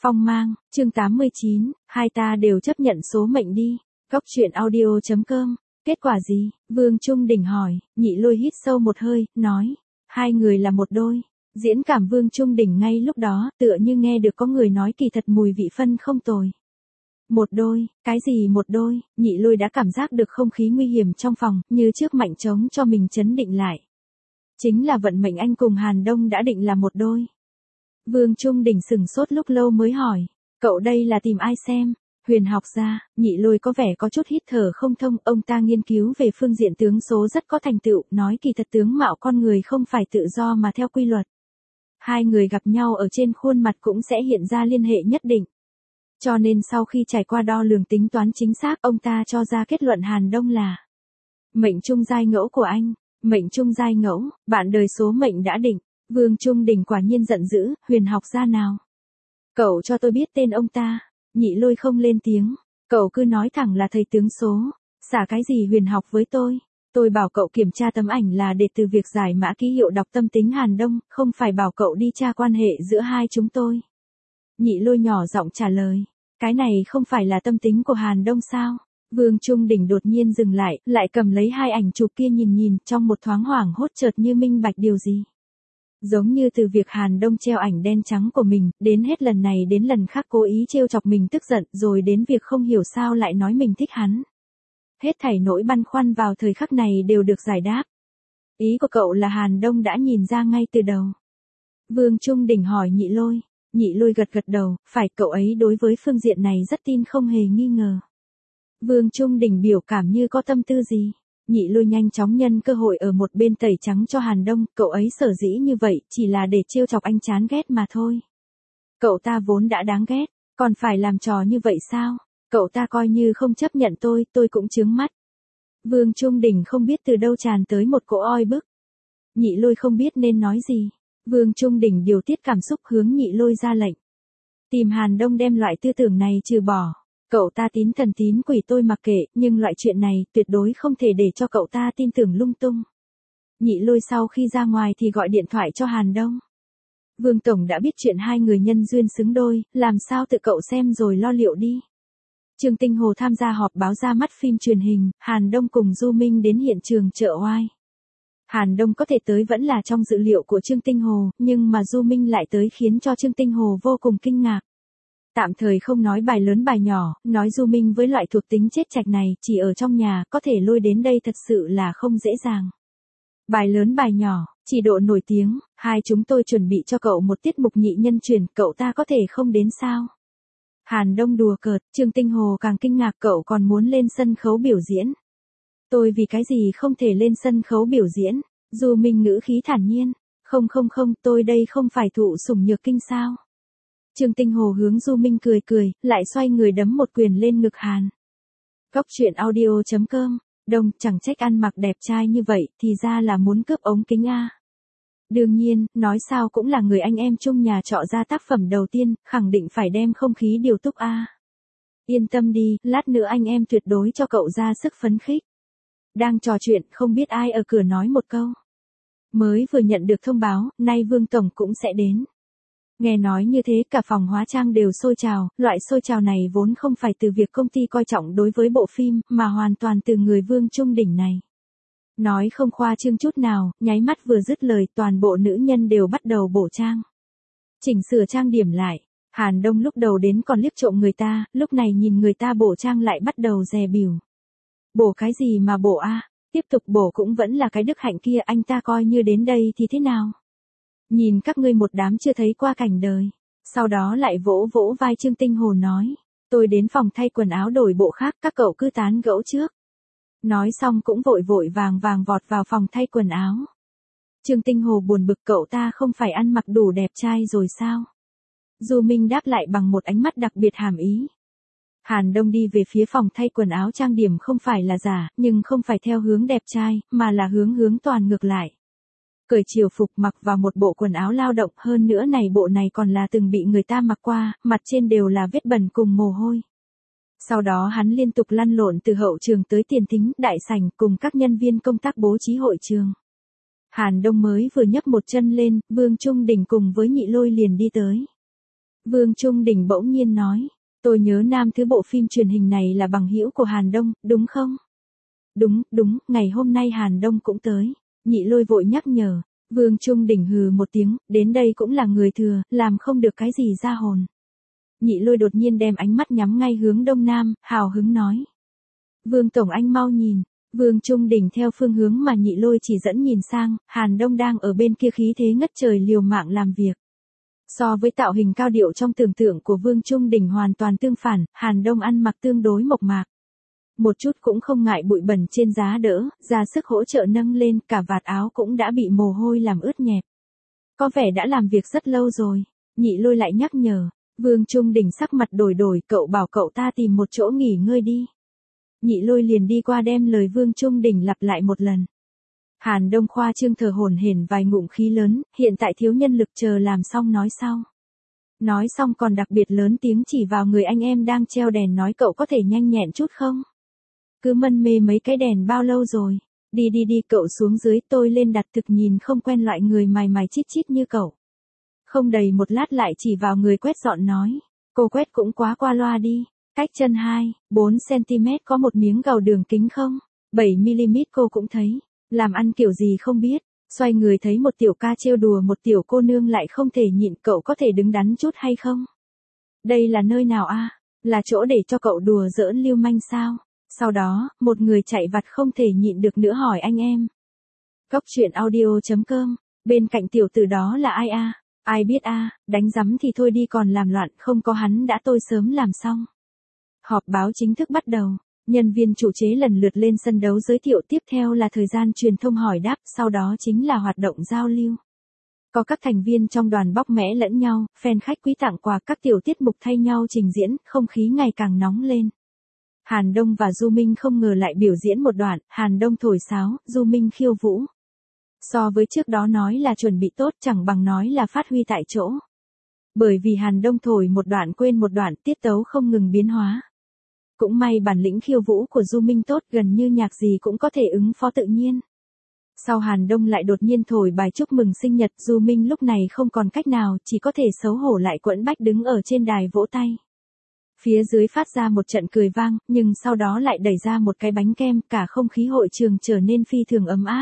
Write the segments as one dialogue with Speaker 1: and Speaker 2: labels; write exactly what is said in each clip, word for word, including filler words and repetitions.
Speaker 1: Phong mang, chương tám mươi chín, hai ta đều chấp nhận số mệnh đi. Góc truyện audio chấm com. Kết quả gì? Vương Trung Đình hỏi. Nhị Lôi hít sâu một hơi, nói. Hai người là một đôi. Diễn cảm Vương Trung Đình ngay lúc đó, tựa như nghe được có người nói kỳ thật mùi vị phân không tồi. Một đôi, cái gì một đôi? Nhị Lôi đã cảm giác được không khí nguy hiểm trong phòng, như trước mạnh trống cho mình chấn định lại. Chính là vận mệnh anh cùng Hàn Đông đã định là một đôi. Vương Trung Đình sửng sốt lúc lâu mới hỏi. Cậu đây là tìm ai xem? Huyền học gia. Nhị Lôi có vẻ có chút hít thở không thông. Ông ta nghiên cứu về phương diện tướng số rất có thành tựu, nói kỳ thật tướng mạo con người không phải tự do mà theo quy luật. Hai người gặp nhau ở trên khuôn mặt cũng sẽ hiện ra liên hệ nhất định. Cho nên sau khi trải qua đo lường tính toán chính xác, ông ta cho ra kết luận Hàn Đông là mệnh trung giai ngẫu của anh. Mệnh trung giai ngẫu, bạn đời số mệnh đã định. Vương Trung Đình quả nhiên giận dữ. Huyền học gia nào? Cậu cho tôi biết tên ông ta. Nhị Lôi không lên tiếng. Cậu cứ nói thẳng là thầy tướng số. Xả cái gì huyền học với tôi? Tôi bảo cậu kiểm tra tấm ảnh là để từ việc giải mã ký hiệu đọc tâm tính Hàn Đông, không phải bảo cậu đi tra quan hệ giữa hai chúng tôi. Nhị Lôi nhỏ giọng trả lời. Cái này không phải là tâm tính của Hàn Đông sao? Vương Trung Đình đột nhiên dừng lại, lại cầm lấy hai ảnh chụp kia nhìn nhìn, trong một thoáng hoảng hốt chợt như minh bạch điều gì. Giống như từ việc Hàn Đông treo ảnh đen trắng của mình, đến hết lần này đến lần khác cố ý trêu chọc mình tức giận, rồi đến việc không hiểu sao lại nói mình thích hắn. Hết thảy nỗi băn khoăn vào thời khắc này đều được giải đáp. Ý của cậu là Hàn Đông đã nhìn ra ngay từ đầu. Vương Trung Đình hỏi Nhị Lôi. Nhị Lôi gật gật đầu, phải, cậu ấy đối với phương diện này rất tin không hề nghi ngờ. Vương Trung Đình biểu cảm như có tâm tư gì. Nhị Lôi nhanh chóng nhân cơ hội ở một bên tẩy trắng cho Hàn Đông, cậu ấy sở dĩ như vậy, chỉ là để trêu chọc anh chán ghét mà thôi. Cậu ta vốn đã đáng ghét, còn phải làm trò như vậy sao? Cậu ta coi như không chấp nhận tôi, tôi cũng chướng mắt. Vương Trung Đình không biết từ đâu tràn tới một cỗ oi bức. Nhị Lôi không biết nên nói gì. Vương Trung Đình điều tiết cảm xúc hướng Nhị Lôi ra lệnh. Tìm Hàn Đông đem loại tư tưởng này trừ bỏ. Cậu ta tín thần tín quỷ tôi mặc kệ, nhưng loại chuyện này tuyệt đối không thể để cho cậu ta tin tưởng lung tung. Nhị Lôi sau khi ra ngoài thì gọi điện thoại cho Hàn Đông. Vương Tổng đã biết chuyện hai người nhân duyên xứng đôi, làm sao tự cậu xem rồi lo liệu đi. Trương Tinh Hồ tham gia họp báo ra mắt phim truyền hình, Hàn Đông cùng Du Minh đến hiện trường chợ oai. Hàn Đông có thể tới vẫn là trong dự liệu của Trương Tinh Hồ, nhưng mà Du Minh lại tới khiến cho Trương Tinh Hồ vô cùng kinh ngạc. Tạm thời không nói bài lớn bài nhỏ, nói Du Minh với loại thuộc tính chết chạch này, chỉ ở trong nhà, có thể lôi đến đây thật sự là không dễ dàng. Bài lớn bài nhỏ, chỉ độ nổi tiếng, hai chúng tôi chuẩn bị cho cậu một tiết mục nhị nhân truyền, cậu ta có thể không đến sao? Hàn Đông đùa cợt, Trương Tinh Hồ càng kinh ngạc, cậu còn muốn lên sân khấu biểu diễn. Tôi vì cái gì không thể lên sân khấu biểu diễn? Du Minh ngữ khí thản nhiên. Không không không, tôi đây không phải thụ sủng nhược kinh sao? Trương Tinh Hồ hướng Du Minh cười cười, lại xoay người đấm một quyền lên ngực Hàn. Góc truyện audio chấm com. Đông, chẳng trách ăn mặc đẹp trai như vậy, thì ra là muốn cướp ống kính a. Đương nhiên, nói sao cũng là người anh em chung nhà trọ ra tác phẩm đầu tiên, khẳng định phải đem không khí điều túc a. Yên tâm đi, lát nữa anh em tuyệt đối cho cậu ra sức phấn khích. Đang trò chuyện, không biết ai ở cửa nói một câu. Mới vừa nhận được thông báo, nay Vương Tổng cũng sẽ đến. Nghe nói như thế cả phòng hóa trang đều sôi trào, loại sôi trào này vốn không phải từ việc công ty coi trọng đối với bộ phim, mà hoàn toàn từ người Vương Trung Đình này. Nói không khoa trương chút nào, nháy mắt vừa dứt lời toàn bộ nữ nhân đều bắt đầu bổ trang. Chỉnh sửa trang điểm lại, Hàn Đông lúc đầu đến còn liếc trộm người ta, lúc này nhìn người ta bổ trang lại bắt đầu dè bỉu. Bổ cái gì mà bổ a? Tiếp tục bổ cũng vẫn là cái đức hạnh kia, anh ta coi như đến đây thì thế nào? Nhìn các ngươi một đám chưa thấy qua cảnh đời. Sau đó lại vỗ vỗ vai Trương Tinh Hồ nói. Tôi đến phòng thay quần áo đổi bộ khác, các cậu cứ tán gẫu trước. Nói xong cũng vội vội vàng vàng vọt vào phòng thay quần áo. Trương Tinh Hồ buồn bực, cậu ta không phải ăn mặc đủ đẹp trai rồi sao? Du Minh đáp lại bằng một ánh mắt đặc biệt hàm ý. Hàn Đông đi về phía phòng thay quần áo trang điểm không phải là giả, nhưng không phải theo hướng đẹp trai, mà là hướng hướng toàn ngược lại. Cởi chiều phục mặc vào một bộ quần áo lao động, hơn nữa này bộ này còn là từng bị người ta mặc qua, mặt trên đều là vết bẩn cùng mồ hôi. Sau đó hắn liên tục lăn lộn từ hậu trường tới tiền thính, đại sảnh cùng các nhân viên công tác bố trí hội trường. Hàn Đông mới vừa nhấc một chân lên, Vương Trung Đình cùng với Nhị Lôi liền đi tới. Vương Trung Đình bỗng nhiên nói, tôi nhớ nam thứ bộ phim truyền hình này là bằng hữu của Hàn Đông, đúng không? Đúng, đúng, ngày hôm nay Hàn Đông cũng tới. Nhị Lôi vội nhắc nhở. Vương Trung Đình hừ một tiếng, đến đây cũng là người thừa, làm không được cái gì ra hồn. Nhị Lôi đột nhiên đem ánh mắt nhắm ngay hướng đông nam, hào hứng nói. Vương Tổng anh mau nhìn. Vương Trung Đình theo phương hướng mà Nhị Lôi chỉ dẫn nhìn sang, Hàn Đông đang ở bên kia khí thế ngất trời liều mạng làm việc. So với tạo hình cao điệu trong tưởng tượng của Vương Trung Đình hoàn toàn tương phản, Hàn Đông ăn mặc tương đối mộc mạc. Một chút cũng không ngại bụi bẩn trên giá đỡ, ra sức hỗ trợ nâng lên, cả vạt áo cũng đã bị mồ hôi làm ướt nhẹp. Có vẻ đã làm việc rất lâu rồi. Nhị Lôi lại nhắc nhở. Vương Trung Đình sắc mặt đổi đổi, cậu bảo cậu ta tìm một chỗ nghỉ ngơi đi. Nhị Lôi liền đi qua đem lời Vương Trung Đình lặp lại một lần. Hàn Đông khoa trương thở hổn hển vài ngụm khí lớn, hiện tại thiếu nhân lực, chờ làm xong nói sau. Nói xong còn đặc biệt lớn tiếng chỉ vào người anh em đang treo đèn nói, cậu có thể nhanh nhẹn chút không? Cứ mân mê mấy cái đèn bao lâu rồi? Đi đi đi, cậu xuống dưới, tôi lên đặt thực, nhìn không quen loại người mài mài chít chít như cậu. Không đầy một lát lại chỉ vào người quét dọn nói, cô quét cũng quá qua loa đi. Cách chân hai, bốn xăng-ti-mét có một miếng gầu đường kính không? bảy mi-li-mét cô cũng thấy. Làm ăn kiểu gì không biết. Xoay người thấy một tiểu ca trêu đùa một tiểu cô nương lại không thể nhịn, cậu có thể đứng đắn chút hay không? Đây là nơi nào a? Là chỗ để cho cậu đùa giỡn lưu manh sao? Sau đó, một người chạy vặt không thể nhịn được nữa hỏi anh em. Góc truyện audio chấm com, bên cạnh tiểu tử đó là ai a? Ai biết a, đánh rắm thì thôi đi, còn làm loạn, không có hắn đã tôi sớm làm xong. Họp báo chính thức bắt đầu. Nhân viên chủ chế lần lượt lên sân đấu giới thiệu, tiếp theo là thời gian truyền thông hỏi đáp, sau đó chính là hoạt động giao lưu. Có các thành viên trong đoàn bóc mẽ lẫn nhau, fan khách quý tặng quà, các tiểu tiết mục thay nhau trình diễn, không khí ngày càng nóng lên. Hàn Đông và Du Minh không ngờ lại biểu diễn một đoạn, Hàn Đông thổi sáo, Du Minh khiêu vũ. So với trước đó nói là chuẩn bị tốt, chẳng bằng nói là phát huy tại chỗ. Bởi vì Hàn Đông thổi một đoạn quên một đoạn, tiết tấu không ngừng biến hóa. Cũng may bản lĩnh khiêu vũ của Du Minh tốt, gần như nhạc gì cũng có thể ứng phó tự nhiên. Sau Hàn Đông lại đột nhiên thổi bài chúc mừng sinh nhật, Du Minh lúc này không còn cách nào, chỉ có thể xấu hổ lại quẫn bách đứng ở trên đài vỗ tay. Phía dưới phát ra một trận cười vang, nhưng sau đó lại đẩy ra một cái bánh kem, cả không khí hội trường trở nên phi thường ấm áp.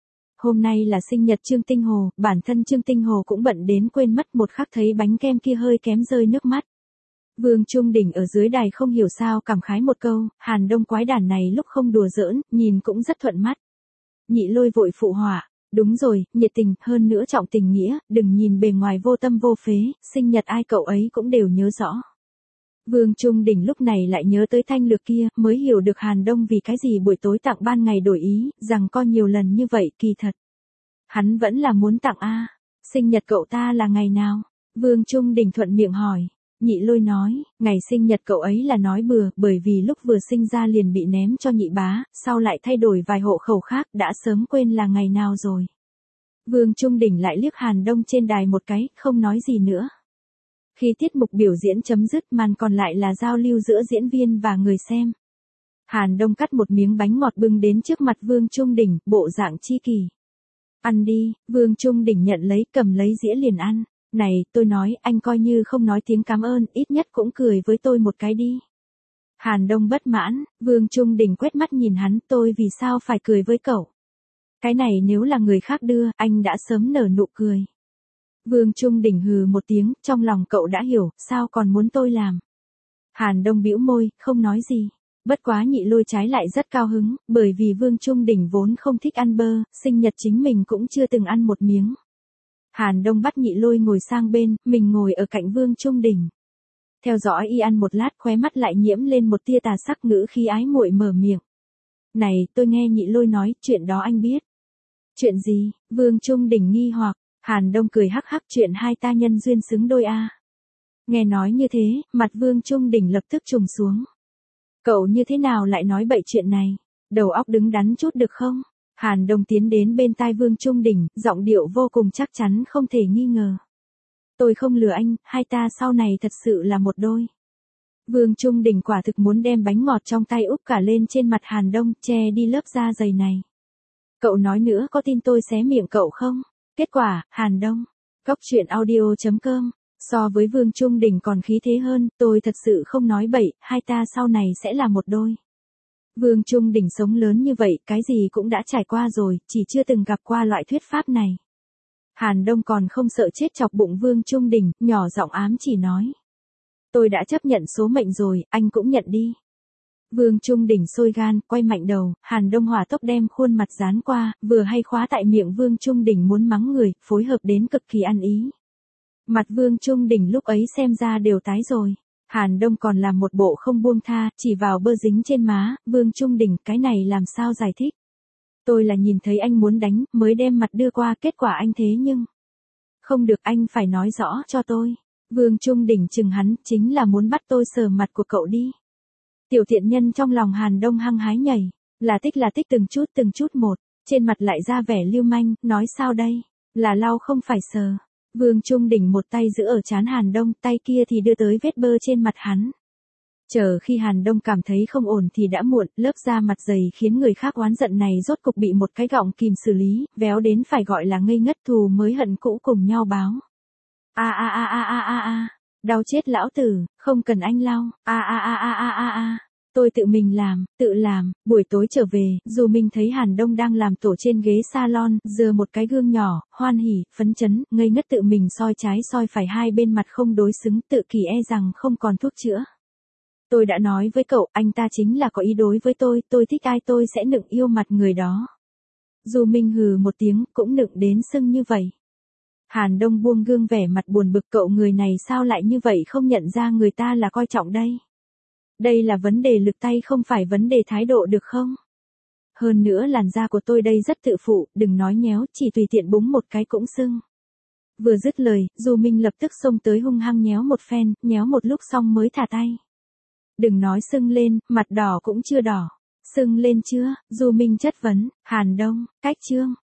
Speaker 1: Hôm nay là sinh nhật Trương Tinh Hồ, bản thân Trương Tinh Hồ cũng bận đến quên mất một khắc thấy bánh kem kia hơi kém rơi nước mắt. Vương Trung Đình ở dưới đài không hiểu sao cảm khái một câu, Hàn Đông quái đản này lúc không đùa giỡn, nhìn cũng rất thuận mắt. Nhị Lôi vội phụ họa, đúng rồi, nhiệt tình, hơn nữa trọng tình nghĩa, đừng nhìn bề ngoài vô tâm vô phế, sinh nhật ai cậu ấy cũng đều nhớ rõ. Vương Trung Đình lúc này lại nhớ tới thanh lược kia, mới hiểu được Hàn Đông vì cái gì buổi tối tặng ban ngày đổi ý, rằng có nhiều lần như vậy, kỳ thật. Hắn vẫn là muốn tặng a. Sinh nhật cậu ta là ngày nào? Vương Trung Đình thuận miệng hỏi. Nhị Lôi nói, ngày sinh nhật cậu ấy là nói bừa, bởi vì lúc vừa sinh ra liền bị ném cho nhị bá, sau lại thay đổi vài hộ khẩu khác, đã sớm quên là ngày nào rồi. Vương Trung Đình lại liếc Hàn Đông trên đài một cái, không nói gì nữa. Khi tiết mục biểu diễn chấm dứt, màn còn lại là giao lưu giữa diễn viên và người xem. Hàn Đông cắt một miếng bánh ngọt bưng đến trước mặt Vương Trung Đình, bộ dạng chi kỷ. Ăn đi, Vương Trung Đình nhận lấy, cầm lấy dĩa liền ăn. Này, tôi nói, anh coi như không nói tiếng cảm ơn, ít nhất cũng cười với tôi một cái đi. Hàn Đông bất mãn, Vương Trung Đình quét mắt nhìn hắn, tôi vì sao phải cười với cậu? Cái này nếu là người khác đưa, anh đã sớm nở nụ cười. Vương Trung Đình hừ một tiếng, trong lòng cậu đã hiểu, sao còn muốn tôi làm? Hàn Đông bĩu môi, không nói gì. Bất quá Nhị Lôi trái lại rất cao hứng, bởi vì Vương Trung Đình vốn không thích ăn bơ, sinh nhật chính mình cũng chưa từng ăn một miếng. Hàn Đông bắt Nhị Lôi ngồi sang bên, mình ngồi ở cạnh Vương Trung Đình. Theo dõi y ăn một lát, khóe mắt lại nhiễm lên một tia tà sắc, ngữ khí ái muội mở miệng. Này, tôi nghe Nhị Lôi nói, chuyện đó anh biết. Chuyện gì? Vương Trung Đình nghi hoặc. Hàn Đông cười hắc hắc, chuyện hai ta nhân duyên xứng đôi a. Nghe nói như thế, mặt Vương Trung Đình lập tức trùng xuống. Cậu như thế nào lại nói bậy chuyện này? Đầu óc đứng đắn chút được không? Hàn Đông tiến đến bên tai Vương Trung Đình, giọng điệu vô cùng chắc chắn không thể nghi ngờ. Tôi không lừa anh, hai ta sau này thật sự là một đôi. Vương Trung Đình quả thực muốn đem bánh ngọt trong tay úp cả lên trên mặt Hàn Đông, che đi lớp da dày này. Cậu nói nữa có tin tôi xé miệng cậu không? Kết quả, Hàn Đông. Góc truyện audio chấm com So với Vương Trung Đình còn khí thế hơn, tôi thật sự không nói bậy, hai ta sau này sẽ là một đôi. Vương Trung Đình sống lớn như vậy, cái gì cũng đã trải qua rồi, chỉ chưa từng gặp qua loại thuyết pháp này. Hàn Đông còn không sợ chết chọc bụng Vương Trung Đình, nhỏ giọng ám chỉ nói. Tôi đã chấp nhận số mệnh rồi, anh cũng nhận đi. Vương Trung Đình sôi gan, quay mạnh đầu, Hàn Đông hỏa tốc đem khuôn mặt dán qua, vừa hay khóa tại miệng Vương Trung Đình muốn mắng người, phối hợp đến cực kỳ ăn ý. Mặt Vương Trung Đình lúc ấy xem ra đều tái rồi. Hàn Đông còn làm một bộ không buông tha, chỉ vào bơ dính trên má, Vương Trung Đình, cái này làm sao giải thích. Tôi là nhìn thấy anh muốn đánh, mới đem mặt đưa qua, kết quả anh thế nhưng. Không được, anh phải nói rõ cho tôi. Vương Trung Đình chừng hắn, chính là muốn bắt tôi sờ mặt của cậu đi. Tiểu thiện nhân trong lòng Hàn Đông hăng hái nhảy, là tích là tích từng chút từng chút một, trên mặt lại ra vẻ lưu manh, nói sao đây, là lau không phải sờ. Vương Trung Đình một tay giữ ở trán Hàn Đông, tay kia thì đưa tới vết bơ trên mặt hắn. Chờ khi Hàn Đông cảm thấy không ổn thì đã muộn, lớp da mặt dày khiến người khác oán giận này rốt cục bị một cái gọng kìm xử lý, véo đến phải gọi là ngây ngất, thù mới hận cũ cùng nhau báo. A a a a a a a, đau chết lão tử, không cần anh lau, a a a a a a a. Tôi tự mình làm, tự làm, buổi tối trở về, dù mình thấy Hàn Đông đang làm tổ trên ghế salon, giơ một cái gương nhỏ, hoan hỉ, phấn chấn, ngây ngất tự mình soi trái soi phải hai bên mặt không đối xứng, tự kỳ e rằng không còn thuốc chữa. Tôi đã nói với cậu, anh ta chính là có ý đối với tôi, tôi thích ai tôi sẽ nựng yêu mặt người đó. Dù mình hừ một tiếng, cũng nựng đến sưng như vậy. Hàn Đông buông gương vẻ mặt buồn bực, cậu người này sao lại như vậy, không nhận ra người ta là coi trọng đây. Đây là vấn đề lực tay không phải vấn đề thái độ được không? Hơn nữa làn da của tôi đây rất tự phụ, đừng nói nhéo, chỉ tùy tiện búng một cái cũng sưng. Vừa dứt lời, Du Minh lập tức xông tới hung hăng nhéo một phen, nhéo một lúc xong mới thả tay. Đừng nói sưng lên, mặt đỏ cũng chưa đỏ. Sưng lên chưa? Du Minh chất vấn, Hàn Đông, cách chương.